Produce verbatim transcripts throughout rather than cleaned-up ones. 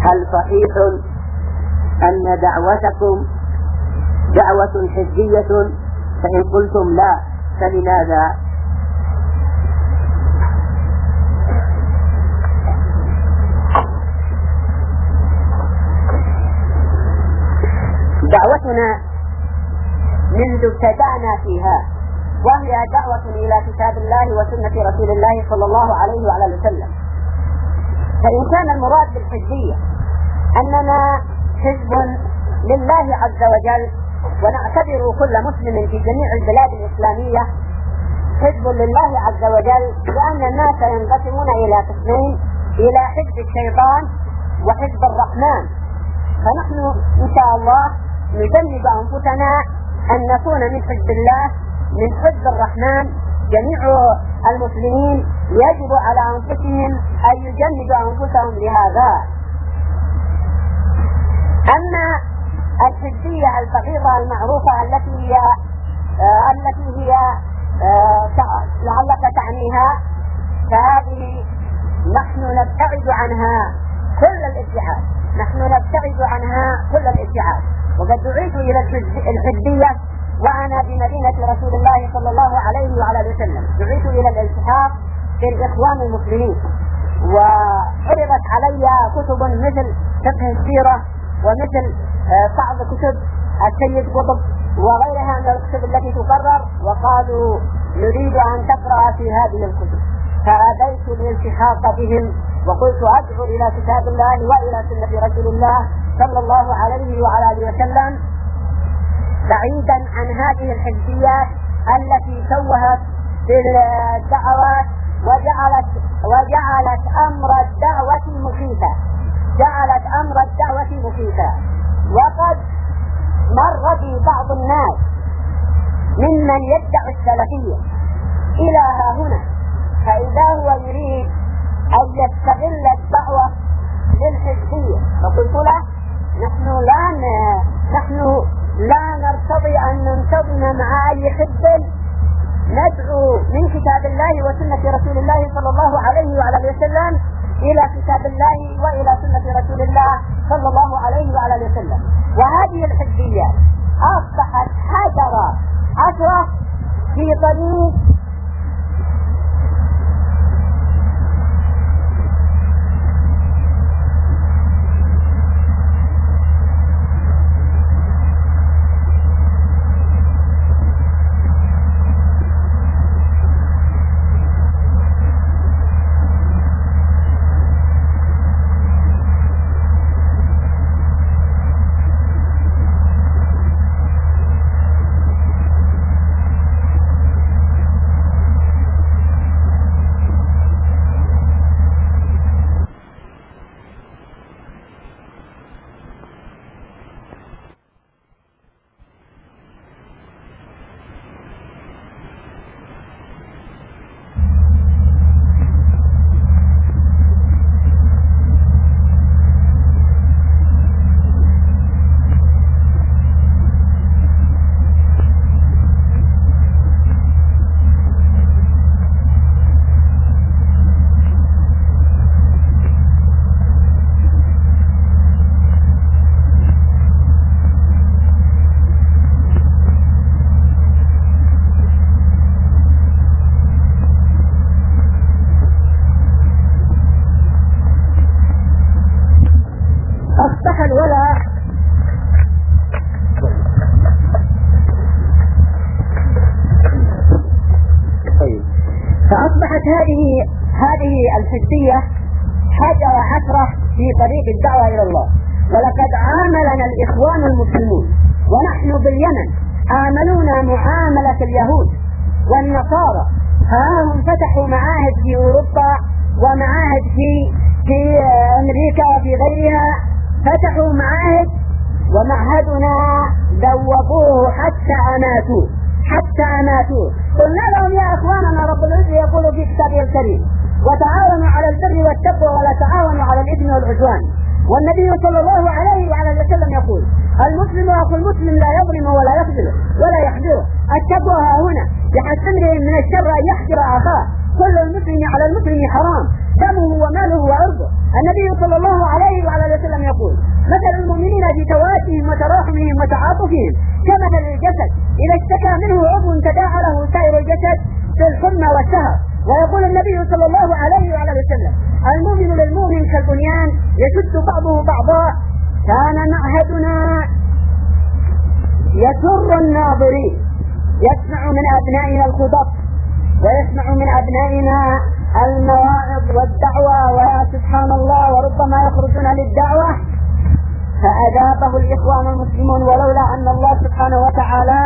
هل صحيح أن دعوتكم دعوة حزبية؟ فإن قلتم لا فلماذا؟ دعوتنا منذ ابتدأنا فيها وهي دعوة إلى كتاب الله وسنة رسول الله صلى الله عليه وعلى وسلم. فإن كان المراد بالحزبية أننا حزب لله عز وجل ونعتبر كل مسلم في جميع البلاد الإسلامية حزب لله عز وجل، لأن الناس ينقسمون إلى قسمين، إلى حزب الشيطان وحزب الرحمن. فنحن إن شاء الله نجند أنفسنا أن نكون من حزب الله من حزب الرحمن. جميع المسلمين يجب على أنفسهم أن يجندوا أنفسهم لهذا. أما الحزبية الفقيرة المعروفة التي هي آه التي هي آه لعلك تعنيها، فهذه نحن نبتعد عنها كل الابتعاد، نحن نبتعد عنها كل الابتعاد. وقد دعيت إلى الحزبية وأنا بمدينة رسول الله صلى الله عليه وعلى وسلم، دعيت إلى الالتحاق بالإخوان المسلمين، وعرضت علي كتب مثل فقه السيرة ومثل بعض كتب السيد قطب وغيرها من الكتب التي تقرر، وقالوا نريد أن تقرأ في هذه الكتب، فأبيت الالتحاق بهم وقلت أدعو إلى كتاب الله وإلى سنة رسول الله صلى الله عليه وعلى آله وسلم، بعيدا عن هذه الحزبيات التي سوهت بالدعوات وجعلت وجعلت أمر الدعوة مخيفا، جعلت أمر الدعوة مخيفا. وقد مر بي بعض الناس ممن يدعي السلفية إلى ها هنا، فإذا هو يريد أن يستغل الدعوة للحزبية، فقلت له نحن لا نحن لا نرتضي أن ننتظم مع أي حزب، ندعو من كتاب الله وسنة رسول الله صلى الله عليه وعلى وسلم إلى كتاب الله وإلى سنة رسول الله صلى الله عليه وعلى وسلم. وهذه الحزبية أصبحت حجرة عشرة في طريق هذه هذه الحزبية حجرة عثرة في طريق الدعوة إلى الله. ولقد عاملنا الإخوان المسلمون ونحن باليمن عاملونا معاملة اليهود والنصارى، هم فتحوا معاهد في أوروبا ومعاهد في في أمريكا وفي غيرها، فتحوا معاهد ومعهدنا ذوبوه حتى أماتوه حتى أماتوه. قلنا لهم يا أخواننا رب العزة يقول في كتابه الكريم وتعاونوا على البر والتقوى ولا تعاونوا على الإثم والعدوان. والنبي صلى الله عليه وعلى وسلم يقول المسلم أخو المسلم لا يظلم ولا يخذله ولا يحذره. التقوى ها هنا يحسنه من الشر أن يحذر أخاه. كل المسلم على المسلم حرام، دمه وماله وعرضه. النبي صلى الله عليه وعلى اله وسلم يقول: مثل المؤمنين في توادهم وتراحمهم وتعاطفهم كمثل الجسد إذا اشتكى منه عضو تداعى له سائر الجسد كالحمى والسهر. ويقول النبي صلى الله عليه وعلى اله وسلم: المؤمن للمؤمن كالبنيان يشد بعضه بعضا. كان معهدنا يسر الناظرين، يسمع من أبنائنا الخطب ويسمع من أبنائنا المواعظ والدعوة، ويا سبحان الله وربما يخرجون للدعوة فأجابه الإخوان المسلمون، ولولا أن الله سبحانه وتعالى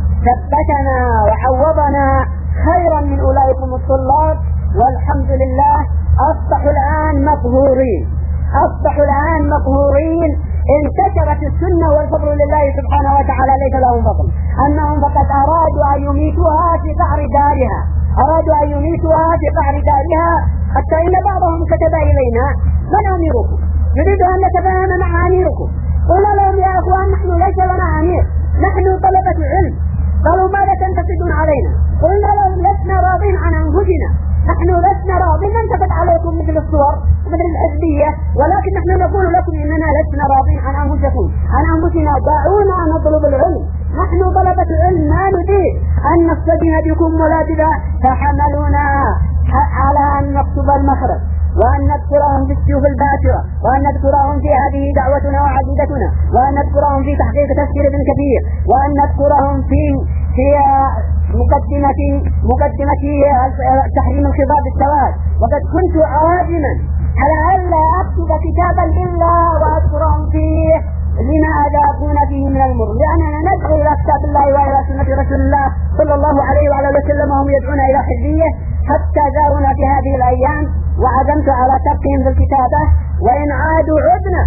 ثبتنا وعوضنا خيرا من أولئكم الطلاب. والحمد لله أصبحوا الآن مقهورين، أصبحوا الآن مقهورين. انتشرت السنة والفضل لله سبحانه وتعالى، ليس لهم فضل، أنهم فقد أرادوا أن يميتوها في قعر دارها، أرادوا أن يميتوها في قعر دارها، حتى إن بعضهم كتب إلينا: من أميركم؟ نريد أن نتفاهم مع أميركم. قلنا لهم: يا أخوان، نحن ليس لنا أمير، نحن طلبة علم. قالوا: ماذا تنتقدون علينا؟ قلنا لهم: لسنا راضين عن أنفسنا، نحن لسنا راضين ننتقد عليكم مثل الصور مثل الحزبية، ولكن نحن نقول لكم إننا لسنا راضين عن أنفسكم، عن أنفسنا، دعونا نطلب العلم، نحن طلبة علم، ما نريد أن نستدين بكم ولا بذا. فحملونا على أن نكتب المخرج، وأن نذكرهم في السيوف الباترة، وأن نذكرهم في هذه دعوتنا وعقيدتنا، وأن نذكرهم في تحقيق تفسير ابن كثير، وأن نذكرهم في في مقدمة مقدمة تحريم الخضاب السواد. وقد كنت عازما على ألا أكتب كتابا إلا وأذكرهم فيه لماذا أكون فيه من المر، لأننا ندعو إلى كتاب الله وإلى سنة رسول الله صلى الله عليه وعلى اله وسلم، وهم يدعون إلى حزبية. حتى زارونا في هذه الأيام وعزمت على تركهم في الكتابة، وإن عادوا عدنا،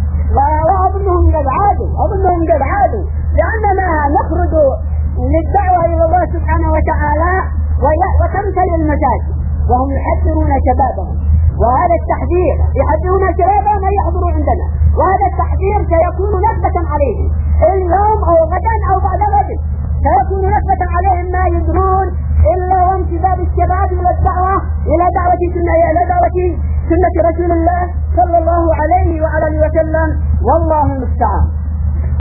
وأظنهم قد عادوا أظنهم قد عادوا لأننا نخرج للدعوة إلى الله سبحانه وتعالى وتمثل المساجد وهم يحذرون شبابهم، وهذا التحذير يحذرون شبابهم أن يحضروا عندنا، وهذا التحذير سيكون نكبة عليهم اليوم أو غدا أو بعد غد، سيكون نكبة عليهم ما يدرون إلا وانتداب الشباب إلى الدعوة إلى دعوة سنة إلى دعوة سنة رسول الله صلى الله عليه وعلى اله وسلم، والله المستعان.